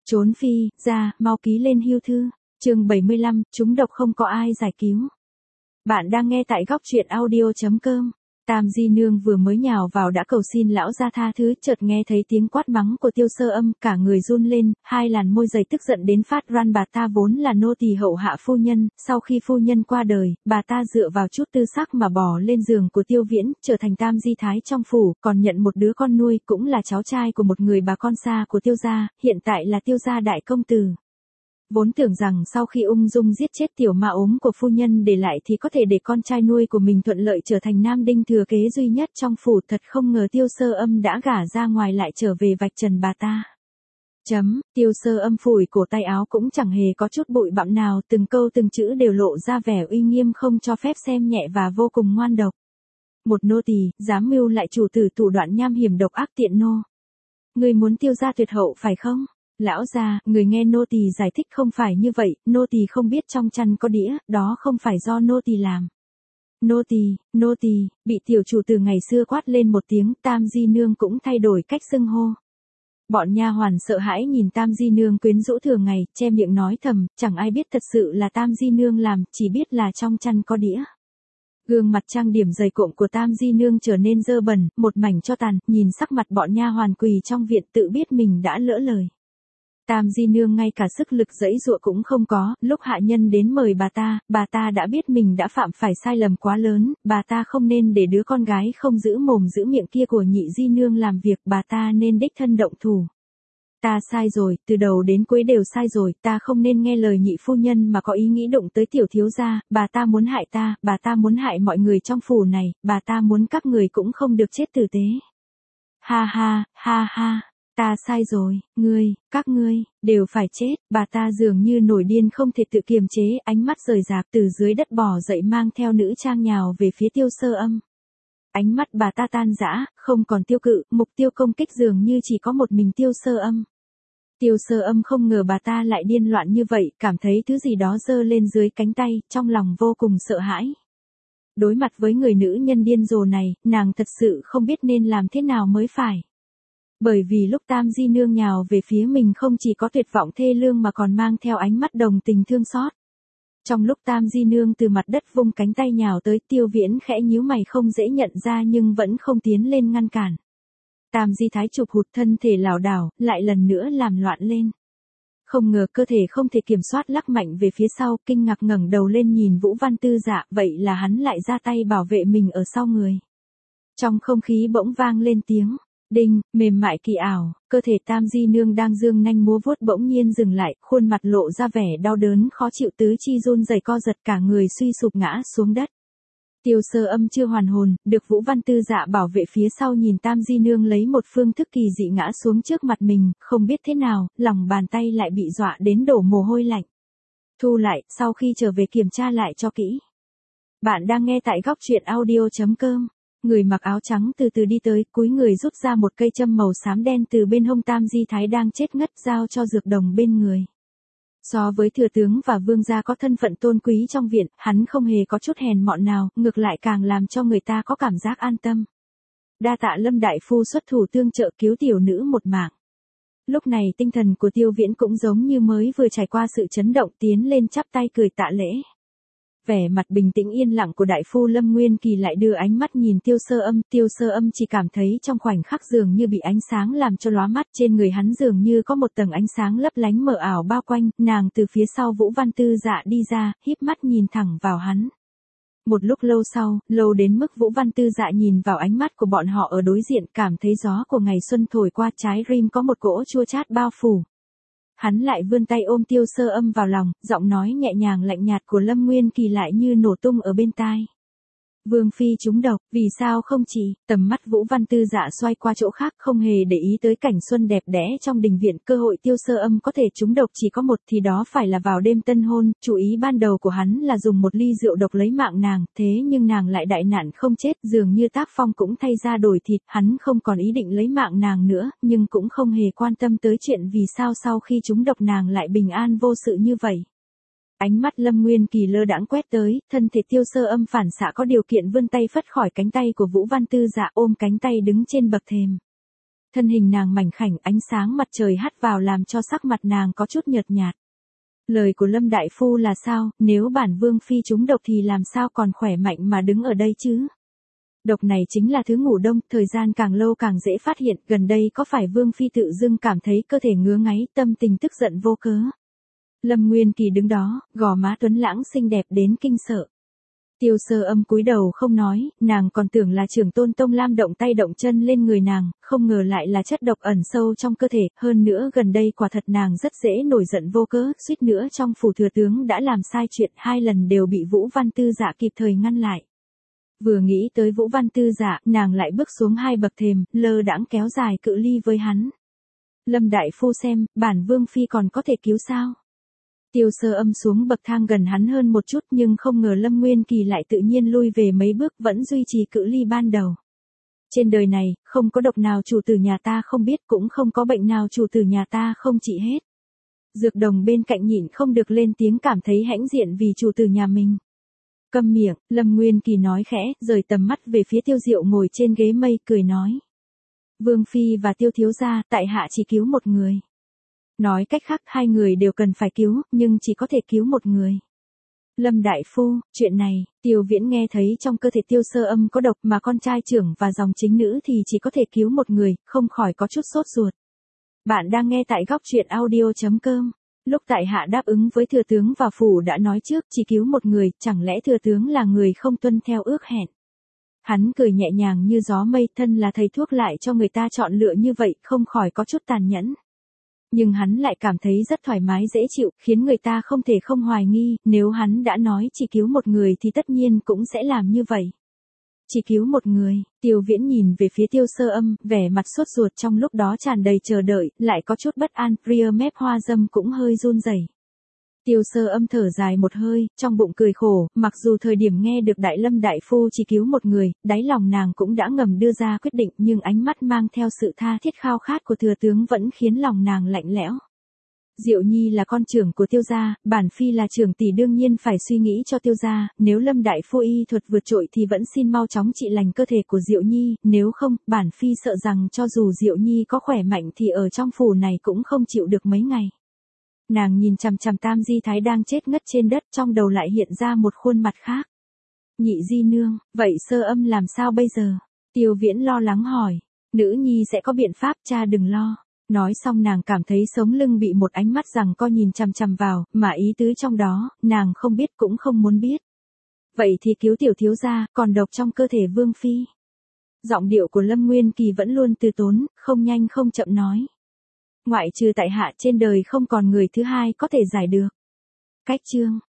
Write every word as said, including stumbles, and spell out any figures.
Trốn phi, ra, mau ký lên hưu thư. Chương bảy mươi lăm, trúng độc không có ai giải cứu. Bạn đang nghe tại góc truyện audio chấm com. Tam Di Nương vừa mới nhào vào đã cầu xin lão gia tha thứ, chợt nghe thấy tiếng quát mắng của Tiêu Sơ Âm, cả người run lên, hai làn môi dày tức giận đến phát ran. Bà ta vốn là nô tỳ hậu hạ phu nhân, sau khi phu nhân qua đời, bà ta dựa vào chút tư sắc mà bò lên giường của Tiêu Viễn, trở thành tam di thái trong phủ, còn nhận một đứa con nuôi, cũng là cháu trai của một người bà con xa của Tiêu gia, hiện tại là Tiêu gia đại công tử. Vốn tưởng rằng sau khi ung dung giết chết tiểu ma ốm của phu nhân để lại thì có thể để con trai nuôi của mình thuận lợi trở thành nam đinh thừa kế duy nhất trong phủ, thật không ngờ Tiêu Sơ Âm đã gả ra ngoài lại trở về vạch trần bà ta. Chấm, Tiêu Sơ Âm phủi cổ tay áo cũng chẳng hề có chút bụi bặm nào, từng câu từng chữ đều lộ ra vẻ uy nghiêm không cho phép xem nhẹ và vô cùng ngoan độc. Một nô tỳ, dám mưu lại chủ tử thủ đoạn nham hiểm độc ác tiện nô. Người muốn Tiêu gia tuyệt hậu phải không? Lão gia, người nghe nô tỳ giải thích không phải như vậy, nô tỳ không biết trong chăn có đĩa, đó không phải do nô tỳ làm. Nô tỳ, nô tỳ, bị tiểu chủ từ ngày xưa quát lên một tiếng, Tam Di Nương cũng thay đổi cách xưng hô. Bọn nha hoàn sợ hãi nhìn Tam Di Nương quyến rũ thường ngày, che miệng nói thầm, chẳng ai biết thật sự là Tam Di Nương làm, chỉ biết là trong chăn có đĩa. Gương mặt trang điểm dày cộm của Tam Di Nương trở nên dơ bẩn, một mảnh cho tàn, nhìn sắc mặt bọn nha hoàn quỳ trong viện tự biết mình đã lỡ lời. Tam Di Nương ngay cả sức lực giãy giụa cũng không có, lúc hạ nhân đến mời bà ta, bà ta đã biết mình đã phạm phải sai lầm quá lớn, bà ta không nên để đứa con gái không giữ mồm giữ miệng kia của nhị Di Nương làm việc, bà ta nên đích thân động thủ. Ta sai rồi, từ đầu đến cuối đều sai rồi, ta không nên nghe lời nhị phu nhân mà có ý nghĩ đụng tới tiểu thiếu gia, bà ta muốn hại ta, bà ta muốn hại mọi người trong phủ này, bà ta muốn các người cũng không được chết tử tế. Ha ha, ha ha. Ta sai rồi, ngươi, các ngươi, đều phải chết, bà ta dường như nổi điên không thể tự kiềm chế, ánh mắt rời rạc từ dưới đất bò dậy mang theo nữ trang nhào về phía Tiêu Sơ Âm. Ánh mắt bà ta tan rã, không còn tiêu cự, mục tiêu công kích dường như chỉ có một mình Tiêu Sơ Âm. Tiêu Sơ Âm không ngờ bà ta lại điên loạn như vậy, cảm thấy thứ gì đó giơ lên dưới cánh tay, trong lòng vô cùng sợ hãi. Đối mặt với người nữ nhân điên rồ này, nàng thật sự không biết nên làm thế nào mới phải. Bởi vì lúc Tam Di Nương nhào về phía mình không chỉ có tuyệt vọng thê lương mà còn mang theo ánh mắt đồng tình thương xót. Trong lúc Tam Di Nương từ mặt đất vung cánh tay nhào tới, Tiêu Viễn khẽ nhíu mày không dễ nhận ra nhưng vẫn không tiến lên ngăn cản. Tam Di Thái chụp hụt thân thể lảo đảo, lại lần nữa làm loạn lên. Không ngờ cơ thể không thể kiểm soát lắc mạnh về phía sau, kinh ngạc ngẩng đầu lên nhìn Vũ Văn Tư Dạ, vậy là hắn lại ra tay bảo vệ mình ở sau người. Trong không khí bỗng vang lên tiếng đinh, mềm mại kỳ ảo, cơ thể Tam Di Nương đang dương nanh múa vuốt bỗng nhiên dừng lại, khuôn mặt lộ ra vẻ đau đớn khó chịu, tứ chi run rẩy co giật, cả người suy sụp ngã xuống đất. Tiêu Sơ Âm chưa hoàn hồn, được Vũ Văn Tư Dạ bảo vệ phía sau nhìn Tam Di Nương lấy một phương thức kỳ dị ngã xuống trước mặt mình, không biết thế nào, lòng bàn tay lại bị dọa đến đổ mồ hôi lạnh. Thu lại, sau khi trở về kiểm tra lại cho kỹ. Bạn đang nghe tại góc truyện audio chấm com. Người mặc áo trắng từ từ đi tới, cúi người rút ra một cây châm màu xám đen từ bên hông Tam Di Thái đang chết ngất, giao cho Dược Đồng bên người. So với thừa tướng và vương gia có thân phận tôn quý trong viện, hắn không hề có chút hèn mọn nào, ngược lại càng làm cho người ta có cảm giác an tâm. Đa tạ Lâm đại phu xuất thủ tương trợ cứu tiểu nữ một mạng. Lúc này tinh thần của Tiêu Viễn cũng giống như mới vừa trải qua sự chấn động, tiến lên chắp tay cười tạ lễ. Vẻ mặt bình tĩnh yên lặng của đại phu Lâm Nguyên Kỳ lại đưa ánh mắt nhìn Tiêu Sơ Âm, Tiêu Sơ Âm chỉ cảm thấy trong khoảnh khắc dường như bị ánh sáng làm cho lóa mắt, trên người hắn dường như có một tầng ánh sáng lấp lánh mờ ảo bao quanh, nàng từ phía sau Vũ Văn Tư Dạ đi ra, híp mắt nhìn thẳng vào hắn. Một lúc lâu sau, lâu đến mức Vũ Văn Tư Dạ nhìn vào ánh mắt của bọn họ ở đối diện, cảm thấy gió của ngày xuân thổi qua, trái rim có một cỗ chua chát bao phủ. Hắn lại vươn tay ôm Tiêu Sơ Âm vào lòng, giọng nói nhẹ nhàng lạnh nhạt của Lâm Nguyên Kỳ lại như nổ tung ở bên tai. Vương phi trúng độc, vì sao không chỉ, tầm mắt Vũ Văn Tư Dạ xoay qua chỗ khác, không hề để ý tới cảnh xuân đẹp đẽ trong đình viện, cơ hội Tiêu Sơ Âm có thể trúng độc chỉ có một, thì đó phải là vào đêm tân hôn, chủ ý ban đầu của hắn là dùng một ly rượu độc lấy mạng nàng, thế nhưng nàng lại đại nạn không chết, dường như tác phong cũng thay ra đổi thịt, hắn không còn ý định lấy mạng nàng nữa, nhưng cũng không hề quan tâm tới chuyện vì sao sau khi trúng độc nàng lại bình an vô sự như vậy. Ánh mắt Lâm Nguyên Kỳ lơ đãng quét tới, thân thể Tiêu Sơ Âm phản xạ có điều kiện vươn tay phất khỏi cánh tay của Vũ Văn Tư Dạ, ôm cánh tay đứng trên bậc thềm. Thân hình nàng mảnh khảnh, ánh sáng mặt trời hắt vào làm cho sắc mặt nàng có chút nhợt nhạt. Lời của Lâm Đại Phu là sao, nếu bản Vương Phi trúng độc thì làm sao còn khỏe mạnh mà đứng ở đây chứ? Độc này chính là thứ ngủ đông, thời gian càng lâu càng dễ phát hiện, gần đây có phải Vương Phi tự dưng cảm thấy cơ thể ngứa ngáy, tâm tình tức giận vô cớ? Lâm Nguyên Kỳ đứng đó, gò má tuấn lãng xinh đẹp đến kinh sợ. Tiêu Sơ Âm cúi đầu không nói, nàng còn tưởng là Trưởng Tôn Tông Lam động tay động chân lên người nàng, không ngờ lại là chất độc ẩn sâu trong cơ thể, hơn nữa gần đây quả thật nàng rất dễ nổi giận vô cớ, suýt nữa trong phủ thừa tướng đã làm sai chuyện, hai lần đều bị Vũ Văn Tư Dạ kịp thời ngăn lại. Vừa nghĩ tới Vũ Văn Tư Dạ, nàng lại bước xuống hai bậc thềm, lơ đãng kéo dài cự ly với hắn. Lâm Đại Phu xem, bản Vương Phi còn có thể cứu sao? Tiêu Sơ Âm xuống bậc thang gần hắn hơn một chút nhưng không ngờ Lâm Nguyên Kỳ lại tự nhiên lui về mấy bước vẫn duy trì cự ly ban đầu. Trên đời này, không có độc nào chủ tử nhà ta không biết cũng không có bệnh nào chủ tử nhà ta không trị hết. Dược đồng bên cạnh nhịn không được lên tiếng cảm thấy hãnh diện vì chủ tử nhà mình. Câm miệng, Lâm Nguyên Kỳ nói khẽ, rời tầm mắt về phía Tiêu Diệu ngồi trên ghế mây, cười nói. Vương Phi và Tiêu thiếu gia, tại hạ chỉ cứu một người. Nói cách khác hai người đều cần phải cứu, nhưng chỉ có thể cứu một người. Lâm Đại Phu, chuyện này, Tiêu Viễn nghe thấy trong cơ thể Tiêu Sơ Âm có độc mà con trai trưởng và dòng chính nữ thì chỉ có thể cứu một người, không khỏi có chút sốt ruột. Bạn đang nghe tại góc truyện audio chấm com. Lúc tại hạ đáp ứng với thừa tướng và phủ đã nói trước chỉ cứu một người, chẳng lẽ thừa tướng là người không tuân theo ước hẹn. Hắn cười nhẹ nhàng như gió mây, thân là thầy thuốc lại cho người ta chọn lựa như vậy, không khỏi có chút tàn nhẫn. Nhưng hắn lại cảm thấy rất thoải mái dễ chịu, khiến người ta không thể không hoài nghi, nếu hắn đã nói chỉ cứu một người thì tất nhiên cũng sẽ làm như vậy. Chỉ cứu một người, Tiêu Viễn nhìn về phía Tiêu Sơ Âm, vẻ mặt sốt ruột trong lúc đó tràn đầy chờ đợi, lại có chút bất an, ria mép hoa dâm cũng hơi run rẩy. Tiêu Sơ Âm thở dài một hơi, trong bụng cười khổ, mặc dù thời điểm nghe được Đại Lâm Đại Phu chỉ cứu một người, đáy lòng nàng cũng đã ngầm đưa ra quyết định, nhưng ánh mắt mang theo sự tha thiết khao khát của thừa tướng vẫn khiến lòng nàng lạnh lẽo. Diệu Nhi là con trưởng của Tiêu gia, bản Phi là trưởng tỷ đương nhiên phải suy nghĩ cho Tiêu gia, nếu Lâm Đại Phu y thuật vượt trội thì vẫn xin mau chóng trị lành cơ thể của Diệu Nhi, nếu không, bản Phi sợ rằng cho dù Diệu Nhi có khỏe mạnh thì ở trong phủ này cũng không chịu được mấy ngày. Nàng nhìn chằm chằm Tam Di Thái đang chết ngất trên đất, trong đầu lại hiện ra một khuôn mặt khác. Nhị Di Nương, vậy Sơ Âm làm sao bây giờ? Tiêu Viễn lo lắng hỏi. Nữ nhi sẽ có biện pháp, cha đừng lo. Nói xong nàng cảm thấy sống lưng bị một ánh mắt giằng co nhìn chằm chằm vào, mà ý tứ trong đó, nàng không biết cũng không muốn biết. Vậy thì cứu tiểu thiếu gia, còn độc trong cơ thể Vương Phi. Giọng điệu của Lâm Nguyên Kỳ vẫn luôn từ tốn, không nhanh không chậm nói. Ngoại trừ tại hạ trên đời không còn người thứ hai có thể giải được. Cách chương.